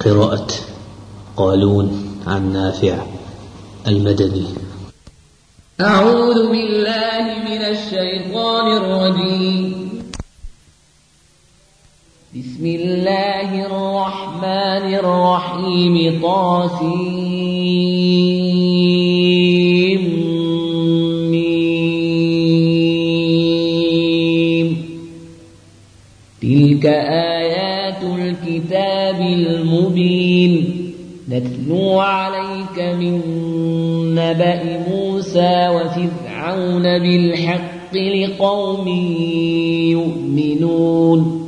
قراءة قالون عن نافع المدني. أعوذ بالله من الشيطان الرجيم. بسم الله الرحمن الرحيم. طاسيم. تلك آيات الكتاب المبين. نتلو عليك من نبأ موسى وفرعون بالحق لقوم يؤمنون.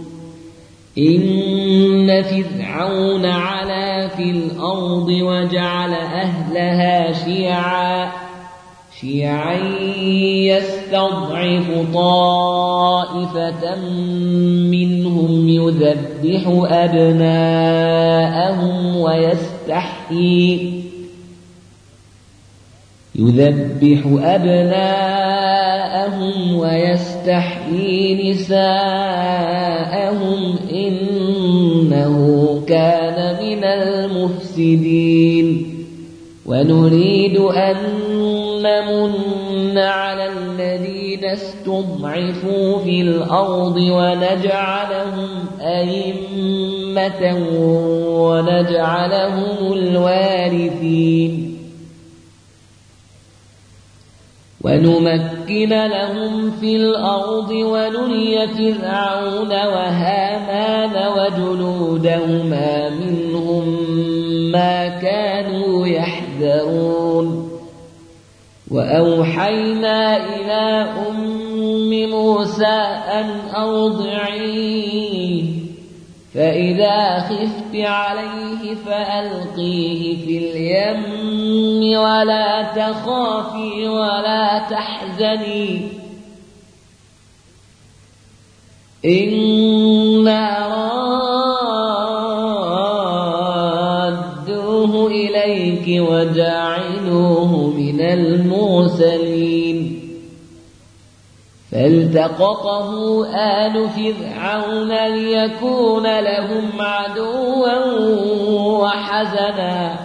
إن فرعون علا في الأرض وجعل أهلها شيعا يستضعف طائفة منهم يذبح أبناءهم ويستحيي نساءهم إنه كان من المفسدين. ونريد أن نمن على الذين استضعفوا في الأرض ونجعلهم أئمة ونجعلهم الوارثين. ونمكن لهم في الأرض ونري فرعون وهامان وجنودهما منهم ما كانوا يحذرون. وأوحينا إلى أم موسى أن أرضعيه، فإذا خفت عليه فألقيه في اليم ولا تخافي ولا تحزني إنا رادوه إليك وجاعلوه من المرسلين. فالتقطه آل فرعون ليكون لهم عدوا وحزنا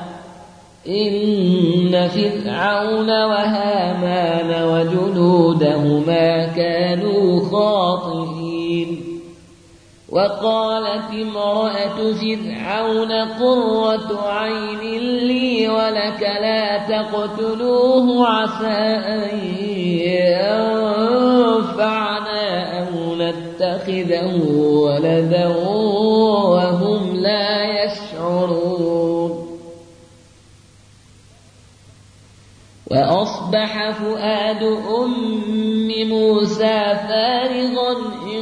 إن فرعون وهامان وجنودهما كانوا خاطئين. وقالت امرأة فرعون قرة عين لي ولك لا تقتلوه عسى أن ينفعنا أو نتخذه ولدا وهم لا يشعرون. وأصبح فؤاد أم موسى فارغا إن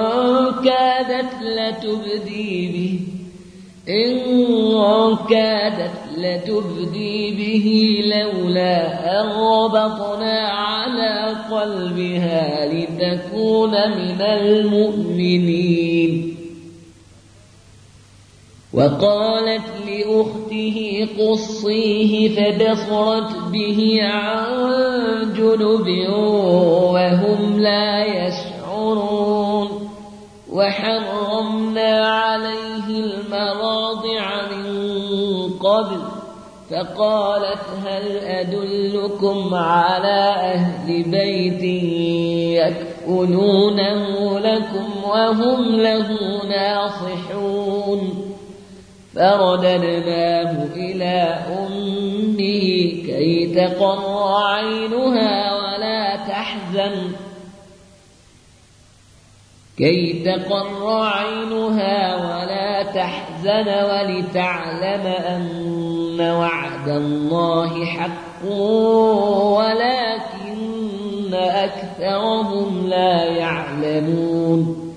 كادت لتبدي به لولا أن ربطنا على قلبها لتكون من المؤمنين. وقالت لأخته قصيه فبصرت به عن جنب وهم لا يشعرون. وحرمنا عليه المراضع من قبل فقالت هل أدلكم على أهل بيت يكفلونه لكم وهم له ناصحون. فرددناه إلى أمه كي تقر عينها ولا تحزن ولتعلم أن وعد الله حق ولكن أكثرهم لا يعلمون.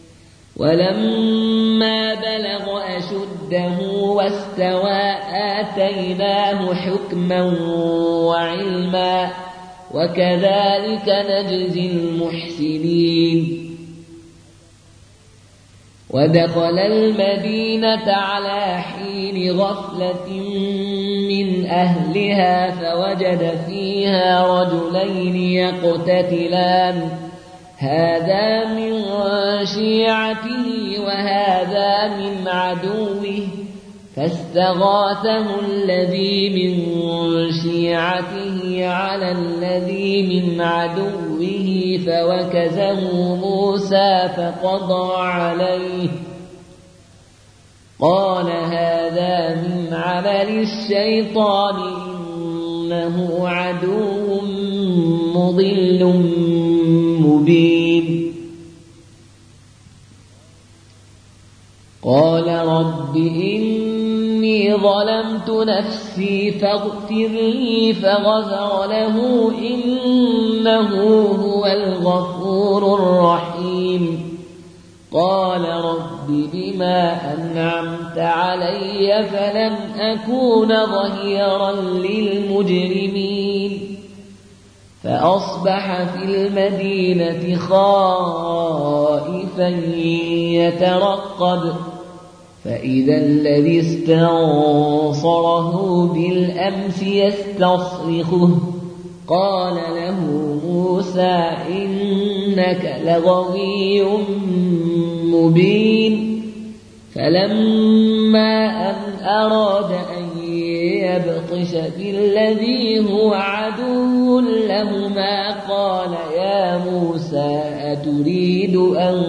ولما بلغ أشده واستوى آتيناه حكما وعلما وكذلك نجزي المحسنين. ودخل المدينة على حين غفلة من أهلها فوجد فيها رجلين يقتتلان هذا من شيعته وهذا من عدوه فاستغاثه الذي من شيعته على الذي من عدوه فوكزه موسى فقضى عليه قال هذا من عمل الشيطان إنه عدو مضل مبين قال رب إني ظلمت نفسي فاغفر لي فغفر له إنه هو الغفور الرحيم قال رب بما أنعمت علي فلن أكون ظهيرا للمجرمين فأصبح في المدينة خائفا يترقب فإذا الذي استنصره بالأمس يستصرخه قال له موسى إنك لغوي مبين فلما أن أراد أن يبطش بالذي هو عدو لهما قال يا موسى أتريد أن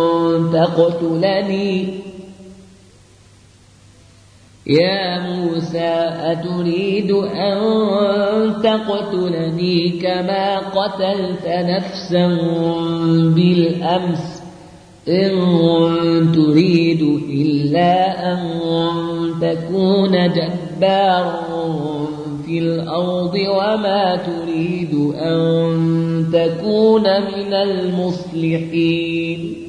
تقتلني كما قتلت نفسا بالأمس إن تريد إلا أن تكون جبارا في الأرض وما تريد أن تكون من المصلحين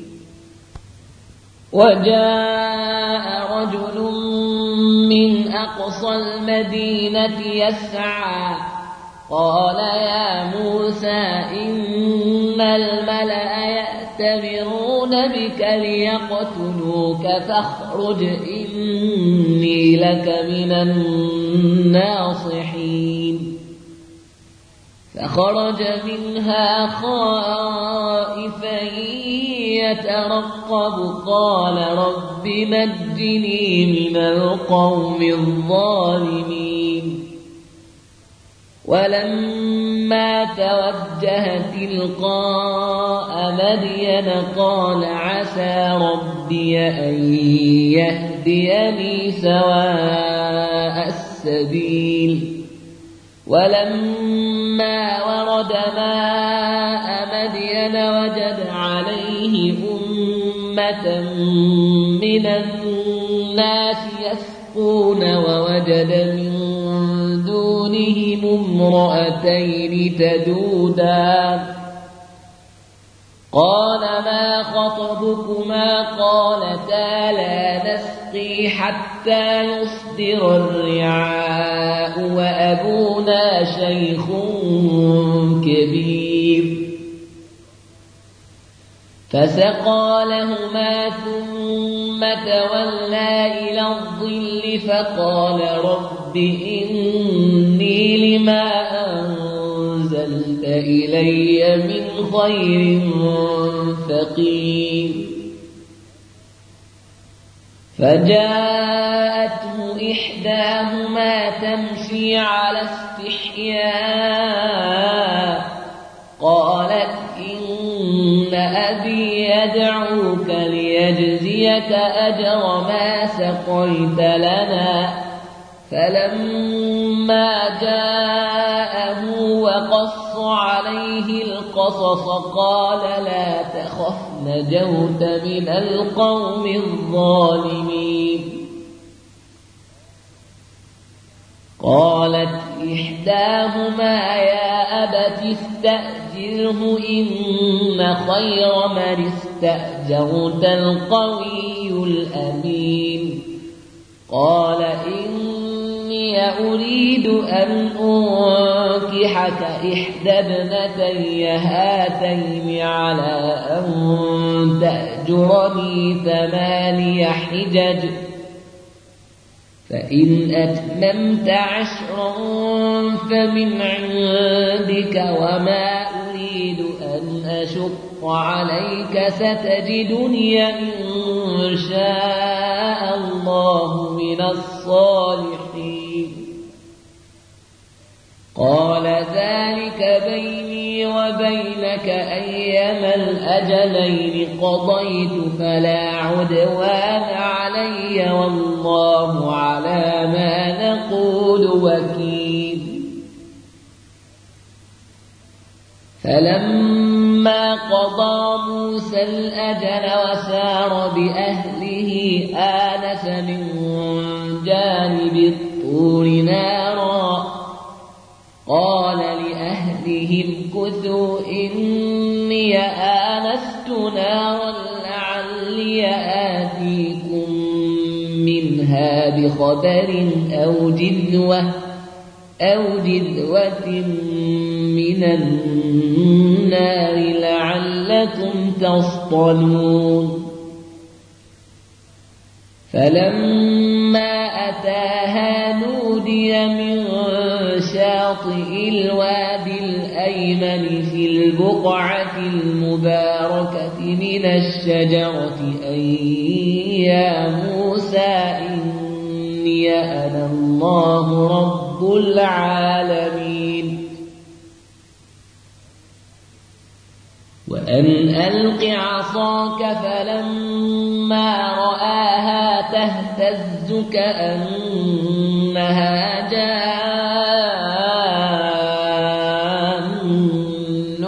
وجاء رجل من أقصى المدينة يسعى قال يا موسى إن الملأ يأتمرون بك ليقتلوك فاخرج إني لك من الناصحين فخرج منها خائفا يترقب قال رب نجني من القوم الظالمين ولما توجه تلقاء مدين قال عسى ربي أن يهديني سواء السبيل ولما ورد ماء مدين وجد عليه أمة من الناس يسقون ووجد من دونهم امرأتين تذودان قال ما خطبكما قالتا لا نسقي حتى يصدر الرعاء وأبونا شيخ كبير فسقى لهما ثم تولى إلى الظل فقال رب إني لما أنزلت إلي من خير فقير فجاءته إحداهما تمشي على استحياء قالت إن أبي يدعوك ليجزيك أجر ما سقيت لنا فلما جاءه وقص عليه القصص قال لا تخف نجوت من القوم الظالمين قالت إحداهما يا أبت استأجره إن خير من استأجرت القوي الأمين قال إني أريد أن أنكحك إحدى ابنتي هاتين على أن تأجرني 8 حجج فإن أتممت 10 فمن عندك وما أريد أن أشق عليك ستجدني إن شاء الله الله من الصالحين قال ذلك بيني وبينك أيما الأجلين قضيت فلا عدوان علي والله على ما نقول وكيل فلما قضى موسى الأجل وسار بأهله آنس من جانب الطور نارا قال لأهلهم كثوا إني آنست نارا لعلي آتيكم منها بخبر أو جذوة من النار لعلكم تصطلون فلما أتاها نودي من شاطئ الوادي الأيمن في البقعة المباركة من الشجرة أن يا موسى إني أنا الله رب العالمين وأن ألق عصاك فلما رآها تهتز كأنها جان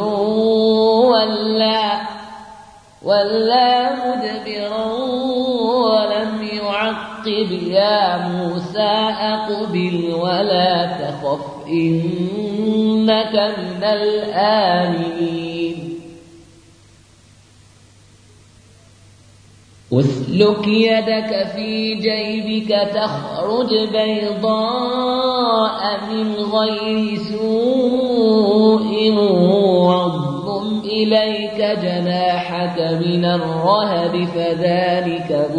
ولا مدبرا ولم يعقب يا موسى أقبل ولا تخف إنك من الآمنين أسلك يدك في جيبك تخرج بيضاء من غير سوء واضم إليك جناحك من الرهب فذلك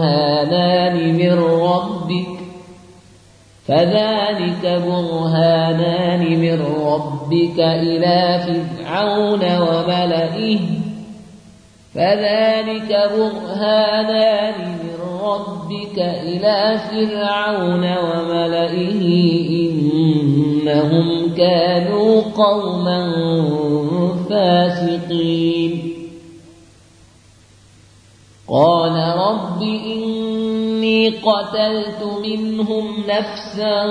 برهانان من ربك إلى فرعون وملئه إنهم كانوا قوما فاسقين قال رب إني قتلت منهم نفسا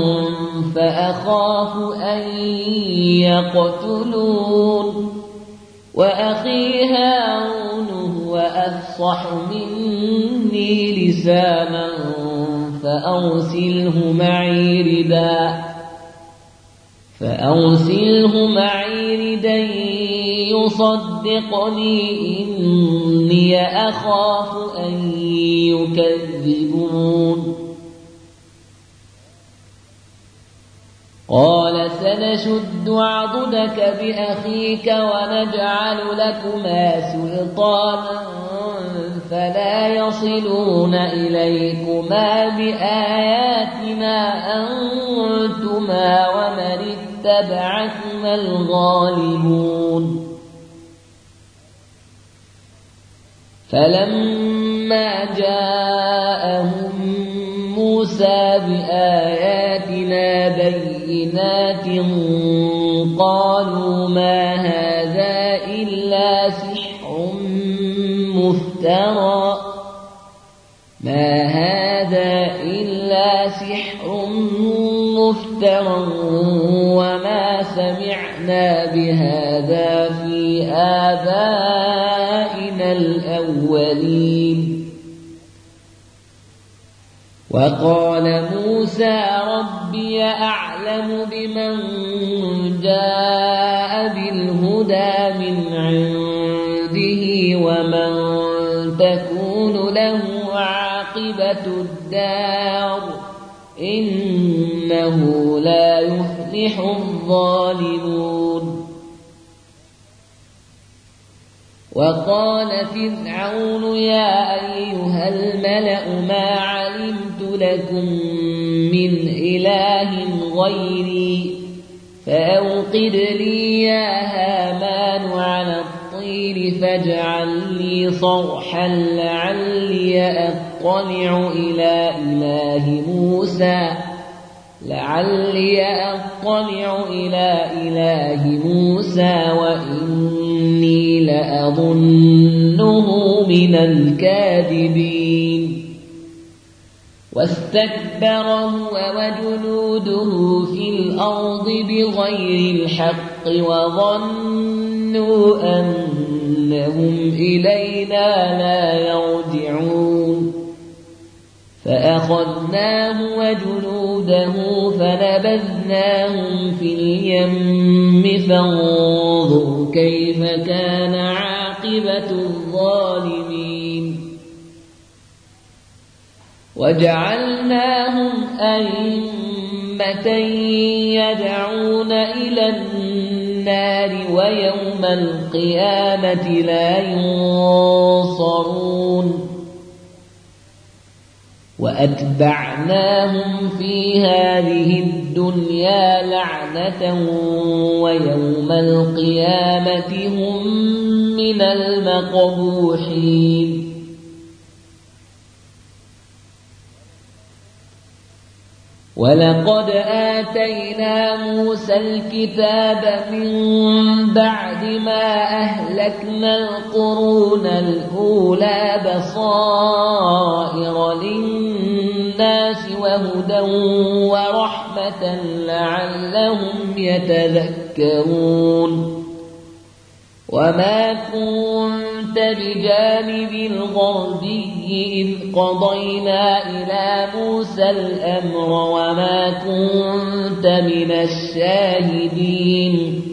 فأخاف أن يقتلون وأخي هارون هو أفصح مني لسانا فأرسله معي ردا يصدقني إني أخاف أن يكذبون قال سنشد عضدك بأخيك ونجعل لكما سلطانا فلا يصلون إليكما بآياتنا أنتما ومن اتبعكما الغالبون فلما جاءهم موسى بآياتنا بينات قالوا ما هذا إلا سحر مفترى وما سمعنا بهذا في آبائنا الأولين وقال موسى ربي أعلم بمن جاء بالهدى من عنده ومن تكون له عاقبة الدار إنه لا يفلح الظالمون وقال فرعون يا أيها الملأ ما علمت لكم من إله غيري فأوقد لي يا هامان على الطين فاجعل لي صرحا لعلي أطلع إلى إله موسى وإني لأظنه من الكاذبين واستكبر هو وجنوده في الأرض بغير الحق وظنوا أنهم إلينا لا يرجعون فأخذناه وجنوده فنبذناهم في اليم فانظر كيف كان عاقبة الظالمين وجعلناهم أئمة يدعون إلى النار ويوم القيامة لا ينصرون وأتبعناهم في هذه الدنيا لعنة ويوم القيامة هم من المقبوحين ولقد آتينا موسى الكتاب من بعد ما أهلكنا القرون الأولى بصائر للناس وهدى ورحمة لعلهم يتذكرون وما كنت بجانب الغربي إذ قضينا إلى موسى الأمر وما كنت من الشاهدين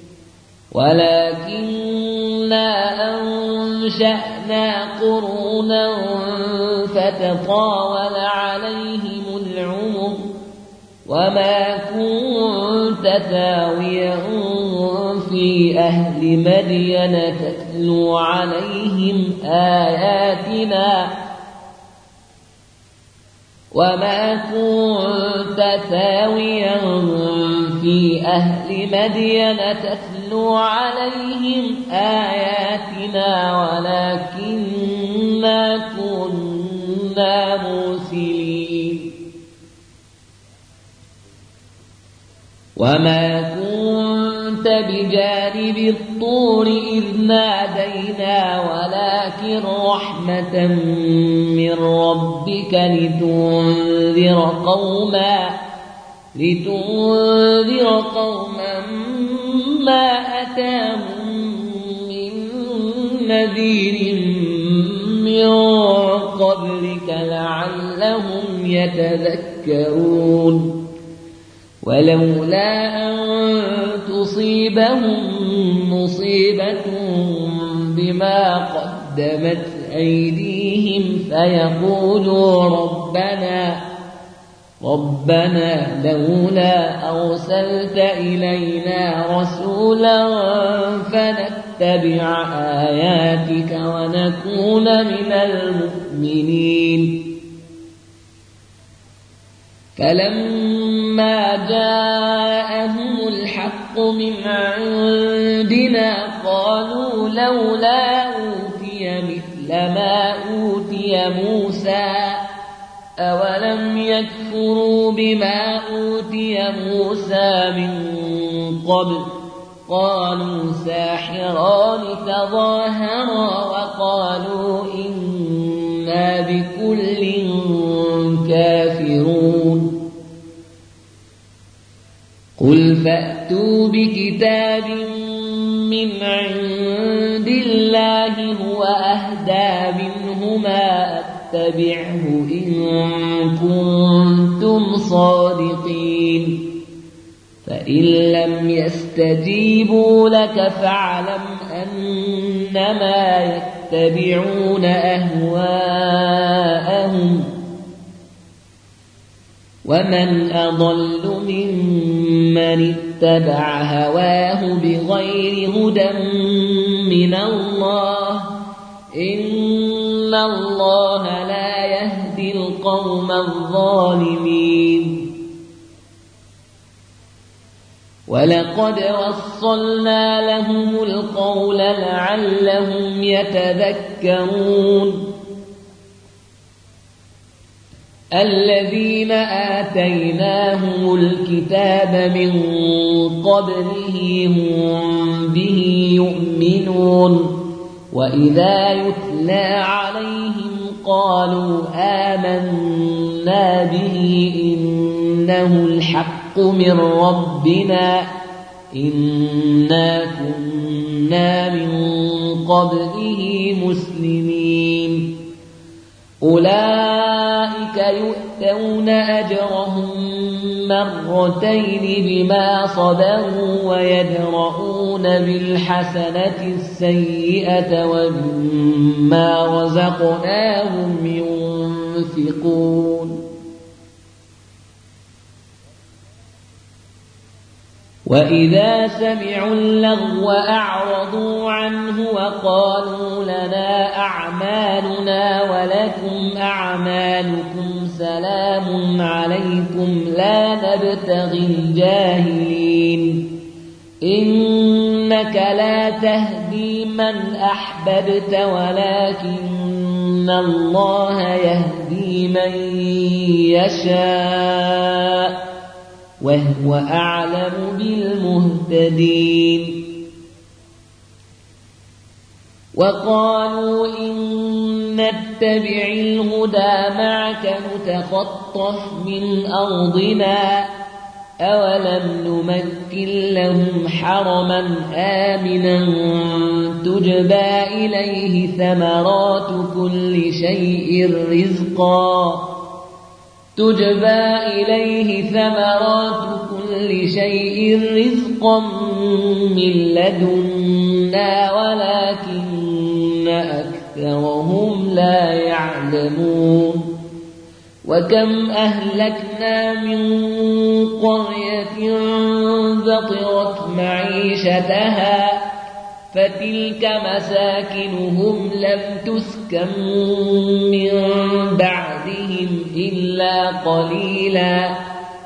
ولكننا أنشأنا قرونا فتطاول عليهم العمر وما كنت ثاويا في أهل مدين تتلو عليهم آياتنا وما كنت ثاويا في أهل مدين تتلو عليهم آياتنا ولكننا كنا مرسلين وما كنت بجانب الطور إذ نادينا ولكن رحمة من ربك لتنذر قوما ما أتاهم من نذير من قبلك لعلهم يتذكرون ولولا أن تصيبهم مصيبة بما قدمت أيديهم فيقولوا ربنا لولا أرسلت إلينا رسولا فنتبع آياتك ونكون من المؤمنين فلما جاءهم الحق من عندنا قالوا لولا أوتي مثل ما أوتي موسى أولم يكفروا بما أوتي موسى من قبل قالوا ساحران تظاهرا وقالوا إنا بكل كافرون قل فأتوا بكتاب من عند الله هو أهدى منهما اتبعه إن كنتم صادقين فإن لم يستجيبوا لك فاعلم أنما يتبعون أهواءهم ومن أضل ممن اتبع هواه بغير هدى من الله إن الله لا يهدي القوم الظالمين ولقد وصلنا لهم القول لعلهم يتذكرون الذين آتيناهم الكتاب من قبله هم به يؤمنون وإذا يتلى عليهم قالوا آمنا به إنه الحق من ربنا إنا كنا من قبله مسلمين أولئك يؤتون أجرهم مرتين بما صبروا ويدرؤون بالحسنة السيئة ومما رزقناهم ينفقون وإذا سمعوا اللغو أعرضوا عنه وقالوا لنا أعمالنا ولكم أعمالكم سلام عليكم لا نبتغي الجاهلين إنك لا تهدي من أحببت ولكن الله يهدي من يشاء وهو أعلم بالمهتدين وقالوا إن نتبع الهدى معك نتخطف من أرضنا أولم نمكن لهم حرما آمنا تجبى إليه ثمرات كل شيء رزقا من لدنا ولكن أكثرهم لا يعلمون وكم أهلكنا من قرية بطرت معيشتها فتلك مساكنهم لم تسكن من بعدهم إلا قليلا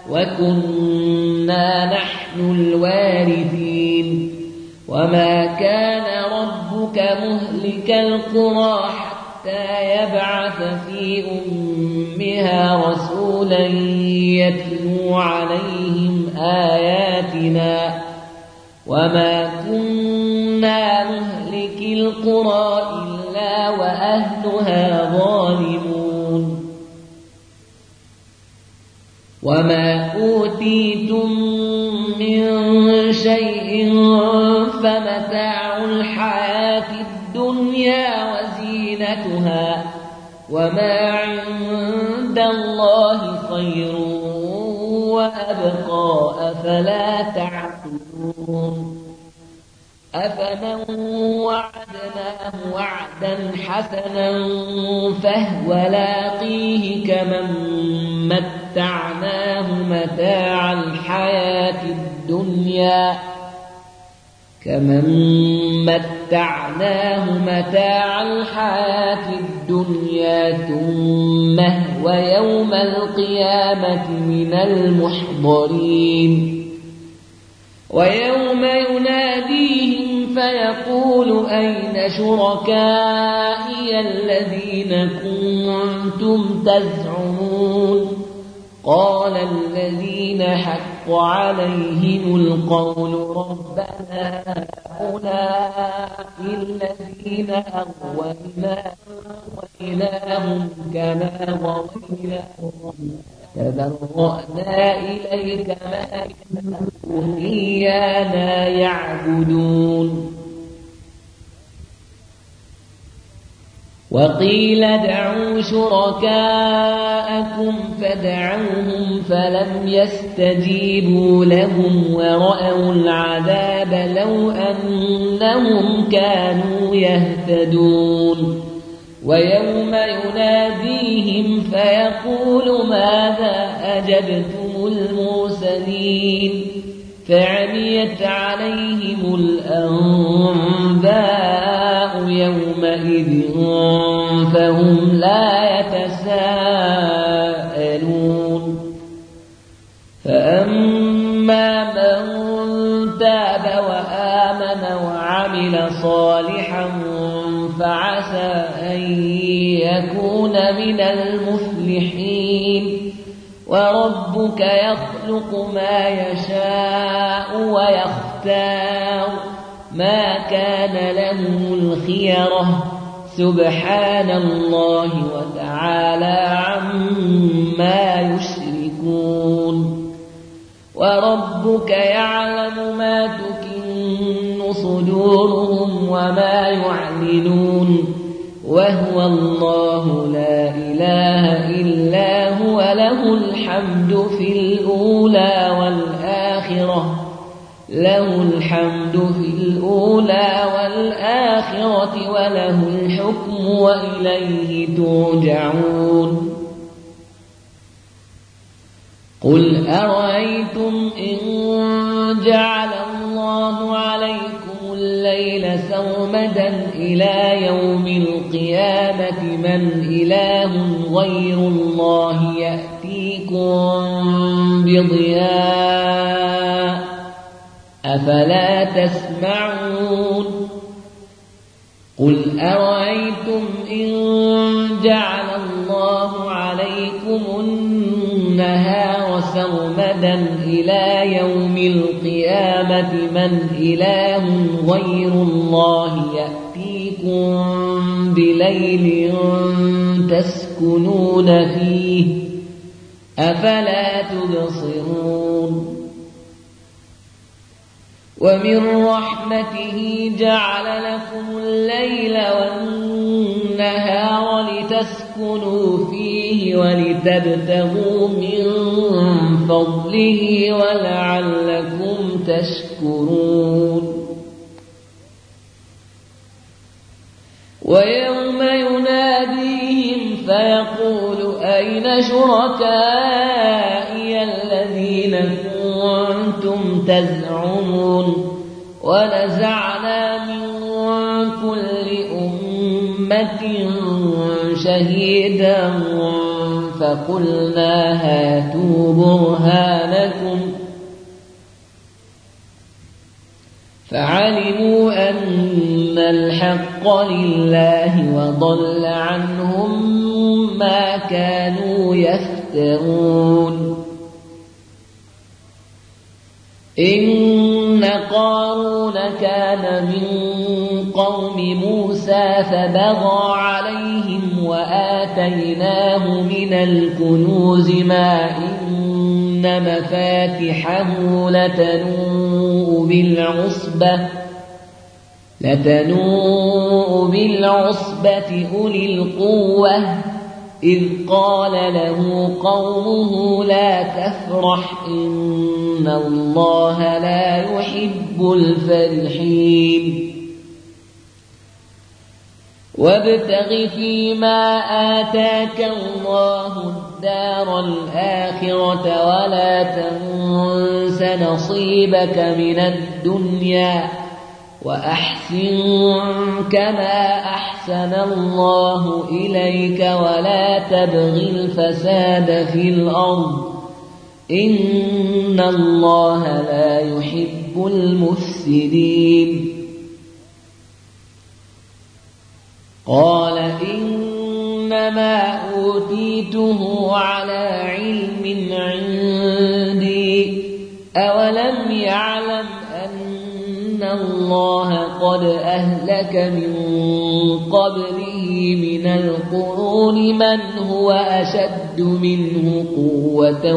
وكنا نحن الوارثين وما كان ربك مهلك القرى حتى يبعث في أمها رسولا يتلو عليهم آياتنا وما كنا مهلك القرى إلا وأهلها ظالمون وما أوتيتم من شيء فمتاع الحياة الدنيا وزينتها وما عند الله خير وأبقى أفلا تعقلون أفمن وعدناه وعدا حسنا فهو لاقيه كمن متعناه متاع الحياة الدنيا ثم هو يوم القيامة من المحضرين ويوم يناديهم فيقول أين شركائي الذين كنتم تزعمون قال الذين حق عليهم القول ربنا هؤلاء الذين أغويناهم كما غويناهم تبرأنا إليك ما كانوا إيانا يعبدون وقيل ادعوا شركاءكم فدعوهم فلم يستجيبوا لهم ورأوا العذاب لو أنهم كانوا يهتدون ويوم يناديهم فيقول ماذا أجبتم المرسلين فعميت عليهم الأنباء يومئذ فهم لا يتساءلون فأما من تاب وآمن وعمل صالحا فعسى أن يكون من المفلحين وربك يخلق ما يشاء ويختار ما كان لهم الخيرة سبحان الله وتعالى عما يشركون وربك يعلم ما تكن صدورهم وما يعلنون وهو الله لا إله إلا هو له الحمد في الأولى والآخرة وله الحكم وإليه ترجعون قل أرأيتم إن جعل الله عليكم الليل سرمدا إلى يوم القيامة من إله غير الله يأتيكم بضياء أفلا تسمعون قل أرأيتم إن جعل الله عليكم النهار سرمدا إلى يوم القيامة من إله غير الله يأتيكم بليل تسكنون فيه أفلا تبصرون ومن رحمته جعل لكم الليل والنهار لتسكنوا فيه ولتبتغوا من فضله ولعلكم تشكرون ويوم يناديهم فيقول أين شركائي الذين كنتم تزعمون ونزعنا من كل أمة شهيدا فقلنا هاتوا برهانكم فعلموا أن الحق لله وضل عنهم ما كانوا يفترون إن قارون كان من قوم موسى فبغى عليهم وآتيناه من الكنوز ما إن مفاتحه لتنوء بالعصبة أولي القوة إذ قال له قومه لا تفرح إن الله لا يحب الفرحين وابتغ فيما آتاك الله الدار الآخرة ولا تنس نصيبك من الدنيا وأحسن كما أحسن الله إليك ولا تبغ الفساد في الأرض إن الله لا يحب المفسدين قال إنما أوتيته على علم عندي أولم يعلم أن الله قد أهلك من قبله من القرون من هو أشد منه قوة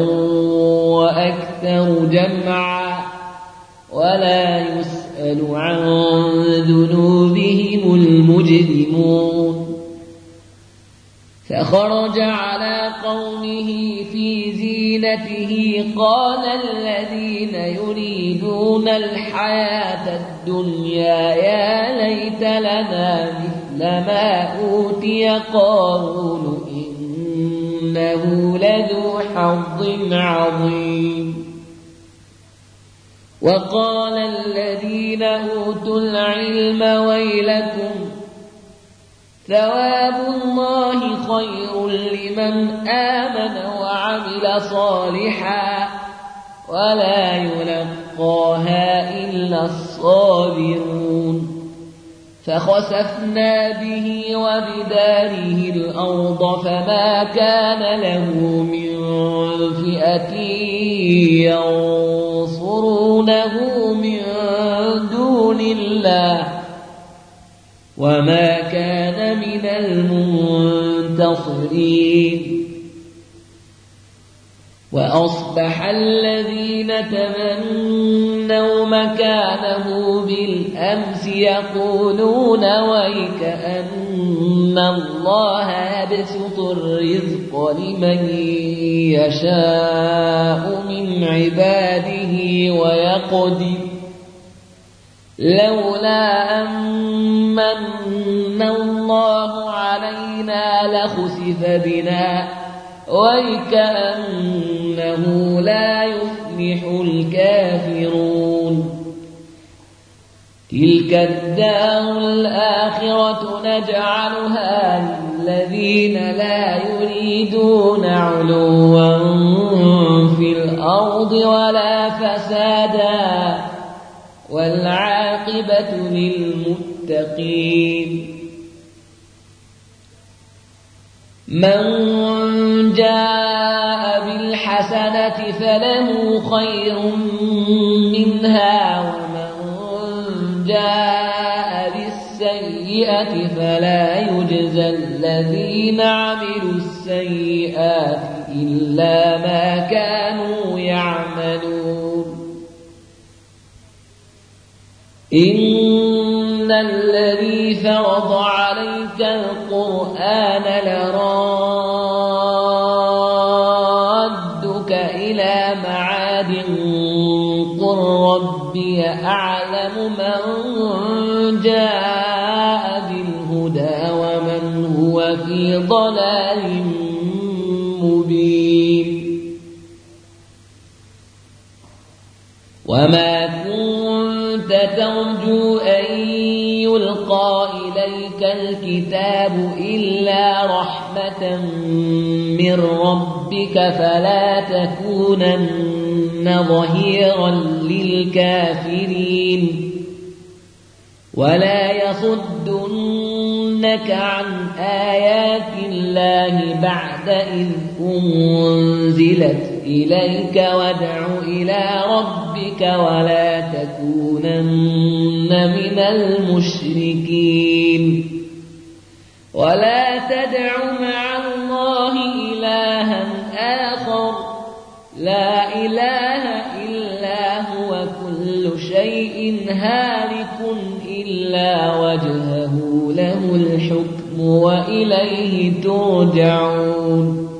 وأكثر جمعا ولا يسأل عن ذنوبهم المجرمون فخرج على قومه في زينته قال الذين يريدون الحياة الدنيا يا ليت لنا مثل ما أوتي قارون إنه لذو حظ عظيم وقال الذين أوتوا العلم ويلكم ثواب الله خير لمن آمن وعمل صالحا ولا يلقاها إلا الصابرون فخسفنا به وبداره الأرض فما كان له من فئة ينصرونه من دون الله وما كان من المنتصرين وأصبح الذين تمنوا مكانه بالأمس يقولون ويكأن الله يبسط الرزق لمن يشاء من عباده ويقدر لولا أمن الله علينا لخسف بنا ويكأنه لا يفلح الكافرون تلك الدار الآخرة نجعلها للذين لا يريدون علوا في الأرض ولا فسادا والعاقبة للمتقين من جاء بالحسنة فله خير منها ومن جاء بالسيئة فلا يجزى الذين عملوا السيئات إلا ما كانوا يعملون إن الذي فرض عليك القرآن لرادك إلى معاد قل ربي أعلم من جاء بالهدى ومن هو في ضلال مبين وما كنت ترجو أن يلقى إليك الكتاب إلا رحمة من ربك فلا تكونن ظهيرا للكافرين ولا يصدنك عن آيات الله بعد إذ أنزلت إليك وادع إلى ربك ولا تكونن من المشركين ولا تدع مع الله إلها آخر لا إله إلا هو كل شيء هالك إلا وجهه له الحكم وإليه ترجعون